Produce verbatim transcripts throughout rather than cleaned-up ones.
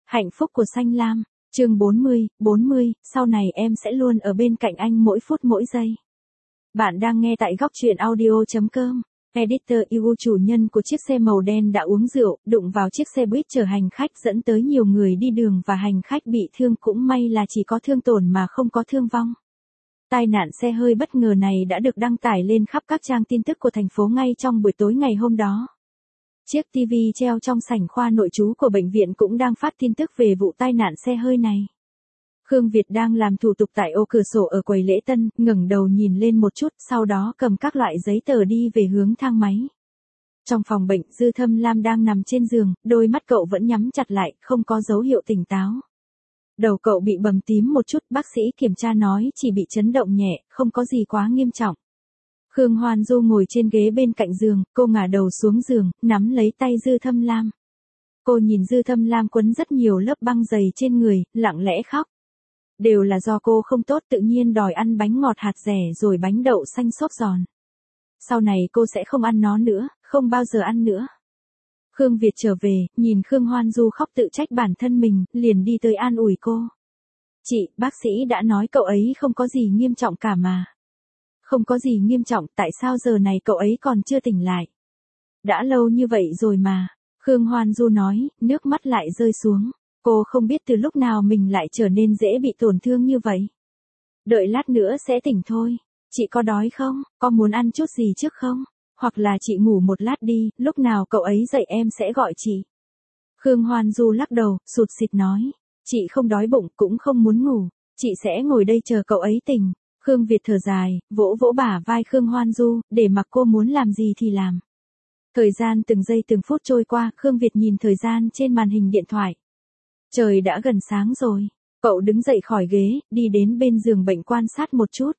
Hạnh phúc của Xanh Lam, chương bốn mươi, bốn mươi, sau này em sẽ luôn ở bên cạnh anh mỗi phút mỗi giây. Bạn đang nghe tại góc truyện audio.com. Editor Igu, chủ nhân của chiếc xe màu đen đã uống rượu, đụng vào chiếc xe buýt chở hành khách dẫn tới nhiều người đi đường và hành khách bị thương, cũng may là chỉ có thương tổn mà không có thương vong. Tai nạn xe hơi bất ngờ này đã được đăng tải lên khắp các trang tin tức của thành phố ngay trong buổi tối ngày hôm đó. Chiếc ti vi treo trong sảnh khoa nội trú của bệnh viện cũng đang phát tin tức về vụ tai nạn xe hơi này. Khương Việt đang làm thủ tục tại ô cửa sổ ở quầy lễ tân, ngẩng đầu nhìn lên một chút, sau đó cầm các loại giấy tờ đi về hướng thang máy. Trong phòng bệnh, Dư Thâm Lam đang nằm trên giường, đôi mắt cậu vẫn nhắm chặt lại, không có dấu hiệu tỉnh táo. Đầu cậu bị bầm tím một chút, bác sĩ kiểm tra nói chỉ bị chấn động nhẹ, không có gì quá nghiêm trọng. Khương Hoan Du ngồi trên ghế bên cạnh giường, cô ngả đầu xuống giường, nắm lấy tay Dư Thâm Lam. Cô nhìn Dư Thâm Lam quấn rất nhiều lớp băng dày trên người, lặng lẽ khóc. Đều là do cô không tốt, tự nhiên đòi ăn bánh ngọt hạt dẻ rồi bánh đậu xanh xốp giòn. Sau này cô sẽ không ăn nó nữa, không bao giờ ăn nữa. Khương Việt trở về, nhìn Khương Hoan Du khóc tự trách bản thân mình, liền đi tới an ủi cô. Chị, bác sĩ đã nói cậu ấy không có gì nghiêm trọng cả mà. Không có gì nghiêm trọng, tại sao giờ này cậu ấy còn chưa tỉnh lại? Đã lâu như vậy rồi mà. Khương Hoan Du nói, nước mắt lại rơi xuống. Cô không biết từ lúc nào mình lại trở nên dễ bị tổn thương như vậy. Đợi lát nữa sẽ tỉnh thôi. Chị có đói không? Có muốn ăn chút gì trước không? Hoặc là chị ngủ một lát đi, lúc nào cậu ấy dậy em sẽ gọi chị. Khương Hoan Du lắc đầu, sụt sịt nói. Chị không đói bụng, cũng không muốn ngủ. Chị sẽ ngồi đây chờ cậu ấy tỉnh. Khương Việt thở dài, vỗ vỗ bả vai Khương Hoan Du, để mặc cô muốn làm gì thì làm. Thời gian từng giây từng phút trôi qua, Khương Việt nhìn thời gian trên màn hình điện thoại. Trời đã gần sáng rồi. Cậu đứng dậy khỏi ghế, đi đến bên giường bệnh quan sát một chút.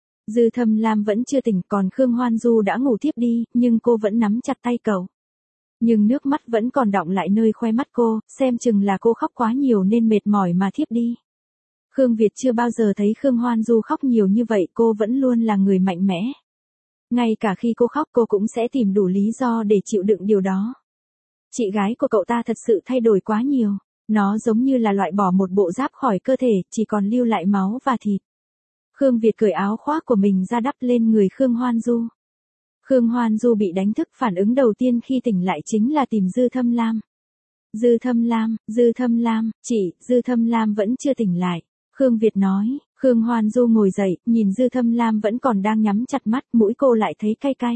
Dư Thâm Lam vẫn chưa tỉnh, còn Khương Hoan Du đã ngủ tiếp đi, nhưng cô vẫn nắm chặt tay cậu. Nhưng nước mắt vẫn còn đọng lại nơi khóe mắt cô, xem chừng là cô khóc quá nhiều nên mệt mỏi mà thiếp đi. Khương Việt chưa bao giờ thấy Khương Hoan Du khóc nhiều như vậy, cô vẫn luôn là người mạnh mẽ. Ngay cả khi cô khóc cô cũng sẽ tìm đủ lý do để chịu đựng điều đó. Chị gái của cậu ta thật sự thay đổi quá nhiều. Nó giống như là loại bỏ một bộ giáp khỏi cơ thể, chỉ còn lưu lại máu và thịt. Khương Việt cởi áo khoác của mình ra đắp lên người Khương Hoan Du. Khương Hoan Du bị đánh thức, phản ứng đầu tiên khi tỉnh lại chính là tìm Dư Thâm Lam. Dư Thâm Lam, Dư Thâm Lam, chị, Dư Thâm Lam vẫn chưa tỉnh lại. Khương Việt nói. Khương Hoan Du ngồi dậy, nhìn Dư Thâm Lam vẫn còn đang nhắm chặt mắt, mũi cô lại thấy cay cay.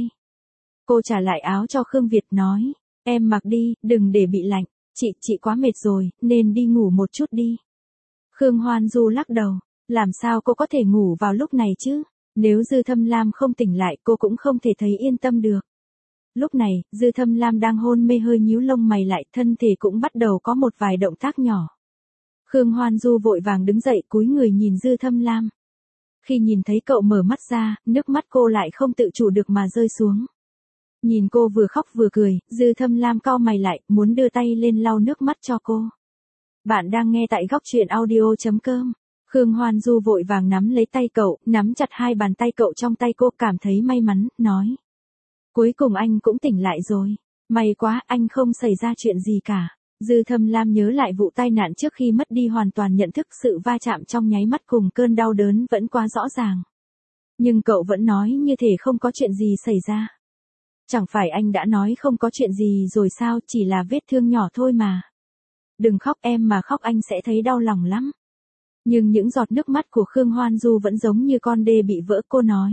Cô trả lại áo cho Khương Việt nói. Em mặc đi, đừng để bị lạnh. Chị, chị quá mệt rồi, nên đi ngủ một chút đi. Khương Hoan Du lắc đầu. Làm sao cô có thể ngủ vào lúc này chứ? Nếu Dư Thâm Lam không tỉnh lại cô cũng không thể thấy yên tâm được. Lúc này, Dư Thâm Lam đang hôn mê, hơi nhíu lông mày lại, thân thể cũng bắt đầu có một vài động tác nhỏ. Khương Hoan Du vội vàng đứng dậy, cúi người nhìn Dư Thâm Lam. Khi nhìn thấy cậu mở mắt ra, nước mắt cô lại không tự chủ được mà rơi xuống. Nhìn cô vừa khóc vừa cười, Dư Thâm Lam cau mày lại, muốn đưa tay lên lau nước mắt cho cô. Bạn đang nghe tại góc truyện audio.com. Khương Hoan Du vội vàng nắm lấy tay cậu, nắm chặt hai bàn tay cậu trong tay cô, cảm thấy may mắn, nói. Cuối cùng anh cũng tỉnh lại rồi. May quá, anh không xảy ra chuyện gì cả. Dư Thâm Lam nhớ lại vụ tai nạn trước khi mất đi hoàn toàn nhận thức, sự va chạm trong nháy mắt cùng cơn đau đớn vẫn quá rõ ràng. Nhưng cậu vẫn nói như thể không có chuyện gì xảy ra. Chẳng phải anh đã nói không có chuyện gì rồi sao, chỉ là vết thương nhỏ thôi mà. Đừng khóc, em mà khóc anh sẽ thấy đau lòng lắm. Nhưng những giọt nước mắt của Khương Hoan Du vẫn giống như con đê bị vỡ, cô nói.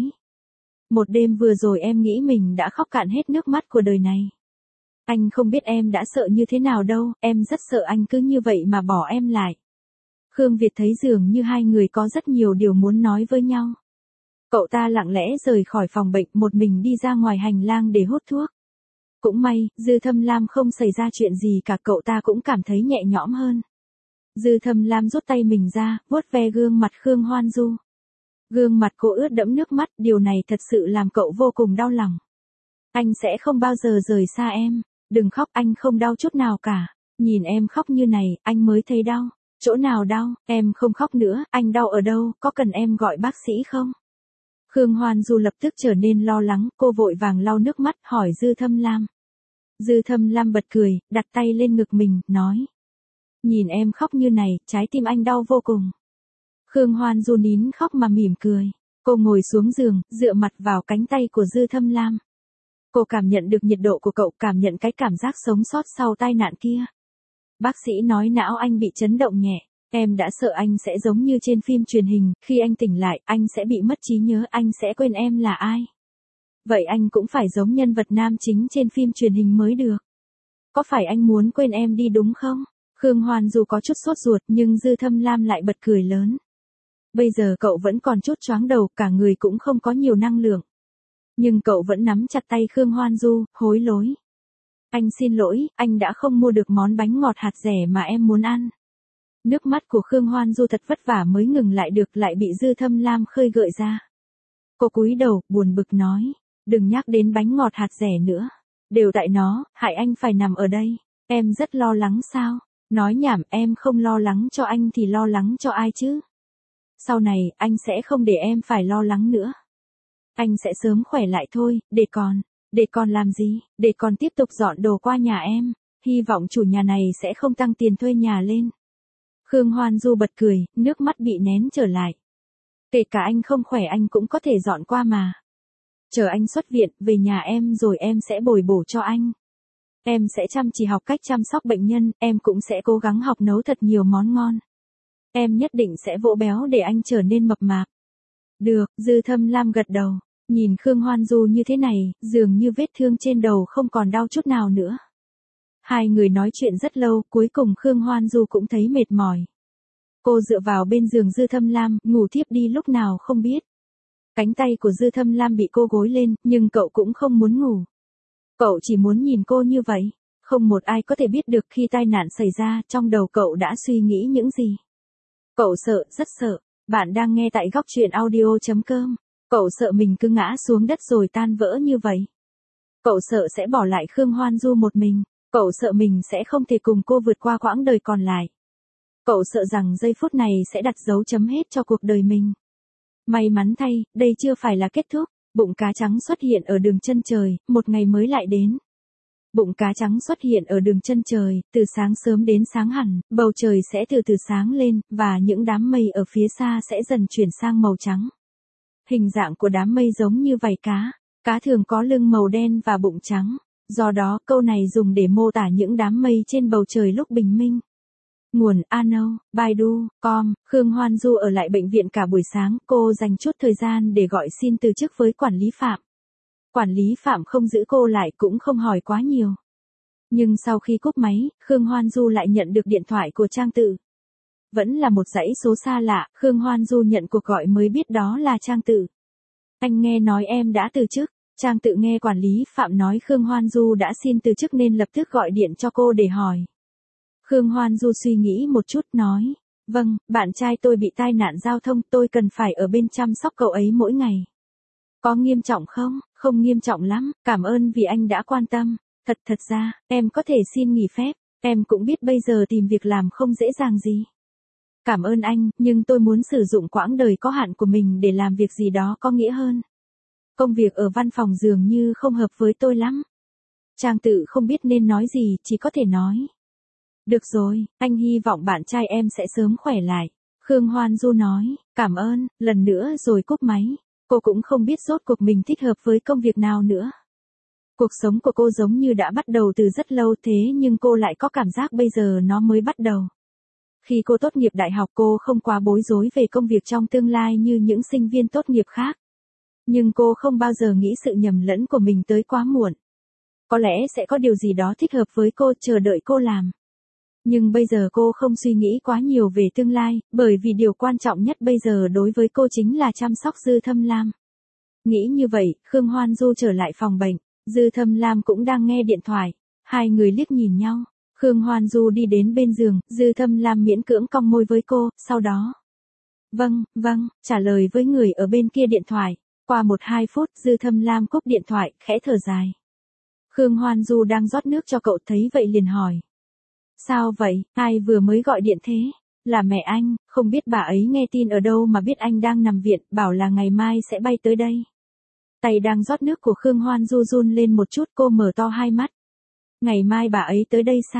Một đêm vừa rồi em nghĩ mình đã khóc cạn hết nước mắt của đời này. Anh không biết em đã sợ như thế nào đâu, em rất sợ anh cứ như vậy mà bỏ em lại. Khương Việt thấy dường như hai người có rất nhiều điều muốn nói với nhau. Cậu ta lặng lẽ rời khỏi phòng bệnh, một mình đi ra ngoài hành lang để hút thuốc. Cũng may, Dư Thâm Lam không xảy ra chuyện gì cả, cậu ta cũng cảm thấy nhẹ nhõm hơn. Dư Thâm Lam rút tay mình ra, vuốt ve gương mặt Khương Hoan Du. Gương mặt cô ướt đẫm nước mắt, điều này thật sự làm cậu vô cùng đau lòng. Anh sẽ không bao giờ rời xa em. Đừng khóc, anh không đau chút nào cả. Nhìn em khóc như này, anh mới thấy đau. Chỗ nào đau, em không khóc nữa, anh đau ở đâu, có cần em gọi bác sĩ không? Khương Hoan Du lập tức trở nên lo lắng, cô vội vàng lau nước mắt, hỏi Dư Thâm Lam. Dư Thâm Lam bật cười, đặt tay lên ngực mình, nói. Nhìn em khóc như này, trái tim anh đau vô cùng. Khương Hoan Du nín khóc mà mỉm cười. Cô ngồi xuống giường, dựa mặt vào cánh tay của Dư Thâm Lam. Cô cảm nhận được nhiệt độ của cậu, cảm nhận cái cảm giác sống sót sau tai nạn kia. Bác sĩ nói não anh bị chấn động nhẹ. Em đã sợ anh sẽ giống như trên phim truyền hình, khi anh tỉnh lại, anh sẽ bị mất trí nhớ, anh sẽ quên em là ai. Vậy anh cũng phải giống nhân vật nam chính trên phim truyền hình mới được. Có phải anh muốn quên em đi đúng không? Khương Hoan Du có chút sốt ruột nhưng Dư Thâm Lam lại bật cười lớn. Bây giờ cậu vẫn còn chút choáng đầu, cả người cũng không có nhiều năng lượng. Nhưng cậu vẫn nắm chặt tay Khương Hoan Du, hối lỗi. Anh xin lỗi, anh đã không mua được món bánh ngọt hạt dẻ mà em muốn ăn. Nước mắt của Khương Hoan Du thật vất vả mới ngừng lại được, lại bị Dư Thâm Lam khơi gợi ra. Cô cúi đầu, buồn bực nói, đừng nhắc đến bánh ngọt hạt dẻ nữa. Đều tại nó, hại anh phải nằm ở đây. Em rất lo lắng sao? Nói nhảm, em không lo lắng cho anh thì lo lắng cho ai chứ? Sau này, anh sẽ không để em phải lo lắng nữa. Anh sẽ sớm khỏe lại thôi, để còn, để còn làm gì, để còn tiếp tục dọn đồ qua nhà em. Hy vọng chủ nhà này sẽ không tăng tiền thuê nhà lên. Khương Hoan Du bật cười, nước mắt bị nén trở lại. Kể cả anh không khỏe anh cũng có thể dọn qua mà. Chờ anh xuất viện, về nhà em rồi em sẽ bồi bổ cho anh. Em sẽ chăm chỉ học cách chăm sóc bệnh nhân, em cũng sẽ cố gắng học nấu thật nhiều món ngon. Em nhất định sẽ vỗ béo để anh trở nên mập mạp. Được, Dư Thâm Lam gật đầu. Nhìn Khương Hoan Du như thế này, dường như vết thương trên đầu không còn đau chút nào nữa. Hai người nói chuyện rất lâu, cuối cùng Khương Hoan Du cũng thấy mệt mỏi. Cô dựa vào bên giường Dư Thâm Lam, ngủ thiếp đi lúc nào không biết. Cánh tay của Dư Thâm Lam bị cô gối lên, nhưng cậu cũng không muốn ngủ. Cậu chỉ muốn nhìn cô như vậy. Không một ai có thể biết được khi tai nạn xảy ra, trong đầu cậu đã suy nghĩ những gì. Cậu sợ, rất sợ. Bạn đang nghe tại góc truyện audio chấm com. Cậu sợ mình cứ ngã xuống đất rồi tan vỡ như vậy. Cậu sợ sẽ bỏ lại Khương Hoan Du một mình. Cậu sợ mình sẽ không thể cùng cô vượt qua quãng đời còn lại. Cậu sợ rằng giây phút này sẽ đặt dấu chấm hết cho cuộc đời mình. May mắn thay, đây chưa phải là kết thúc. Bụng cá trắng xuất hiện ở đường chân trời, một ngày mới lại đến. Bụng cá trắng xuất hiện ở đường chân trời, từ sáng sớm đến sáng hẳn, bầu trời sẽ từ từ sáng lên, và những đám mây ở phía xa sẽ dần chuyển sang màu trắng. Hình dạng của đám mây giống như vảy cá, cá thường có lưng màu đen và bụng trắng. Do đó, câu này dùng để mô tả những đám mây trên bầu trời lúc bình minh. Nguồn Ano, Baidu, com, Khương Hoan Du ở lại bệnh viện cả buổi sáng, cô dành chút thời gian để gọi xin từ chức với quản lý Phạm. Quản lý Phạm không giữ cô lại cũng không hỏi quá nhiều. Nhưng sau khi cúp máy, Khương Hoan Du lại nhận được điện thoại của Trang Tự. Vẫn là một dãy số xa lạ, Khương Hoan Du nhận cuộc gọi mới biết đó là Trang Tự. Anh nghe nói em đã từ chức. Trang Tự nghe quản lý Phạm nói Khương Hoan Du đã xin từ chức nên lập tức gọi điện cho cô để hỏi. Khương Hoan Du suy nghĩ một chút nói, vâng, bạn trai tôi bị tai nạn giao thông, tôi cần phải ở bên chăm sóc cậu ấy mỗi ngày. Có nghiêm trọng không? Không nghiêm trọng lắm, cảm ơn vì anh đã quan tâm. Thật thật ra, em có thể xin nghỉ phép, em cũng biết bây giờ tìm việc làm không dễ dàng gì. Cảm ơn anh, nhưng tôi muốn sử dụng quãng đời có hạn của mình để làm việc gì đó có nghĩa hơn. Công việc ở văn phòng dường như không hợp với tôi lắm. Trang Tự không biết nên nói gì, chỉ có thể nói. Được rồi, anh hy vọng bạn trai em sẽ sớm khỏe lại. Khương Hoan Du nói, cảm ơn, lần nữa rồi cúp máy. Cô cũng không biết rốt cuộc mình thích hợp với công việc nào nữa. Cuộc sống của cô giống như đã bắt đầu từ rất lâu thế nhưng cô lại có cảm giác bây giờ nó mới bắt đầu. Khi cô tốt nghiệp đại học cô không quá bối rối về công việc trong tương lai như những sinh viên tốt nghiệp khác. Nhưng cô không bao giờ nghĩ sự nhầm lẫn của mình tới quá muộn. Có lẽ sẽ có điều gì đó thích hợp với cô chờ đợi cô làm. Nhưng bây giờ cô không suy nghĩ quá nhiều về tương lai, bởi vì điều quan trọng nhất bây giờ đối với cô chính là chăm sóc Dư Thâm Lam. Nghĩ như vậy, Khương Hoan Du trở lại phòng bệnh, Dư Thâm Lam cũng đang nghe điện thoại. Hai người liếc nhìn nhau, Khương Hoan Du đi đến bên giường, Dư Thâm Lam miễn cưỡng cong môi với cô, sau đó. Vâng, vâng, trả lời với người ở bên kia điện thoại. Qua một hai phút, Dư Thâm Lam cúp điện thoại, khẽ thở dài. Khương Hoan Du đang rót nước cho cậu thấy vậy liền hỏi. Sao vậy, ai vừa mới gọi điện thế? Là mẹ anh, không biết bà ấy nghe tin ở đâu mà biết anh đang nằm viện, bảo là ngày mai sẽ bay tới đây. Tay đang rót nước của Khương Hoan Du run lên một chút, cô mở to hai mắt. Ngày mai bà ấy tới đây sao?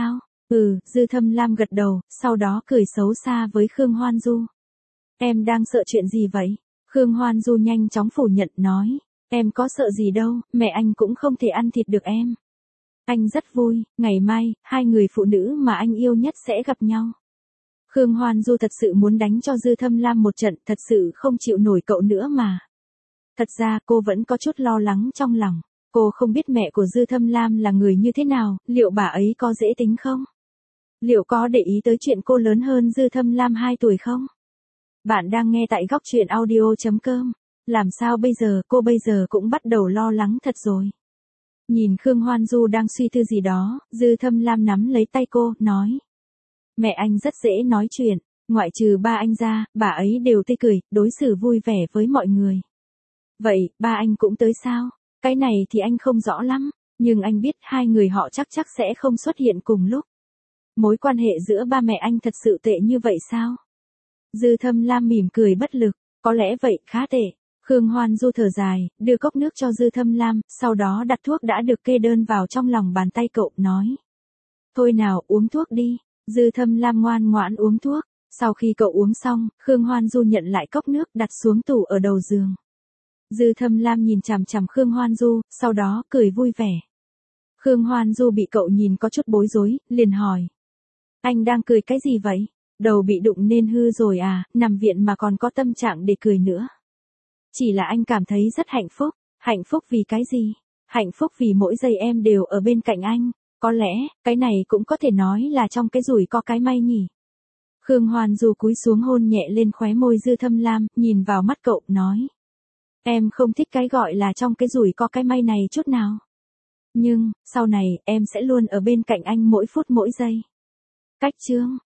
Ừ, Dư Thâm Lam gật đầu, sau đó cười xấu xa với Khương Hoan Du. Em đang sợ chuyện gì vậy? Khương Hoan Du nhanh chóng phủ nhận nói. Em có sợ gì đâu, mẹ anh cũng không thể ăn thịt được em. Anh rất vui, ngày mai, hai người phụ nữ mà anh yêu nhất sẽ gặp nhau. Khương Hoan Du thật sự muốn đánh cho Dư Thâm Lam một trận, thật sự không chịu nổi cậu nữa mà. Thật ra cô vẫn có chút lo lắng trong lòng. Cô không biết mẹ của Dư Thâm Lam là người như thế nào, liệu bà ấy có dễ tính không? Liệu có để ý tới chuyện cô lớn hơn Dư Thâm Lam hai tuổi không? Bạn đang nghe tại góc truyện audio chấm com. Làm sao bây giờ, cô bây giờ cũng bắt đầu lo lắng thật rồi. Nhìn Khương Hoan Du đang suy tư gì đó, Dư Thâm Lam nắm lấy tay cô, nói. Mẹ anh rất dễ nói chuyện, ngoại trừ ba anh ra, bà ấy đều tươi cười, đối xử vui vẻ với mọi người. Vậy, ba anh cũng tới sao? Cái này thì anh không rõ lắm, nhưng anh biết hai người họ chắc chắc sẽ không xuất hiện cùng lúc. Mối quan hệ giữa ba mẹ anh thật sự tệ như vậy sao? Dư Thâm Lam mỉm cười bất lực, có lẽ vậy, khá tệ. Khương Hoan Du thở dài, đưa cốc nước cho Dư Thâm Lam, sau đó đặt thuốc đã được kê đơn vào trong lòng bàn tay cậu, nói. Thôi nào, uống thuốc đi. Dư Thâm Lam ngoan ngoãn uống thuốc. Sau khi cậu uống xong, Khương Hoan Du nhận lại cốc nước đặt xuống tủ ở đầu giường. Dư Thâm Lam nhìn chằm chằm Khương Hoan Du, sau đó cười vui vẻ. Khương Hoan Du bị cậu nhìn có chút bối rối, liền hỏi. Anh đang cười cái gì vậy? Đầu bị đụng nên hư rồi à, nằm viện mà còn có tâm trạng để cười nữa. Chỉ là anh cảm thấy rất hạnh phúc. Hạnh phúc vì cái gì? Hạnh phúc vì mỗi giây em đều ở bên cạnh anh. Có lẽ, cái này cũng có thể nói là trong cái rủi có cái may nhỉ. Khương Hoan Du cúi xuống hôn nhẹ lên khóe môi Dư Thâm Lam, nhìn vào mắt cậu, nói. Em không thích cái gọi là trong cái rủi có cái may này chút nào. Nhưng, sau này, em sẽ luôn ở bên cạnh anh mỗi phút mỗi giây. Cách chương.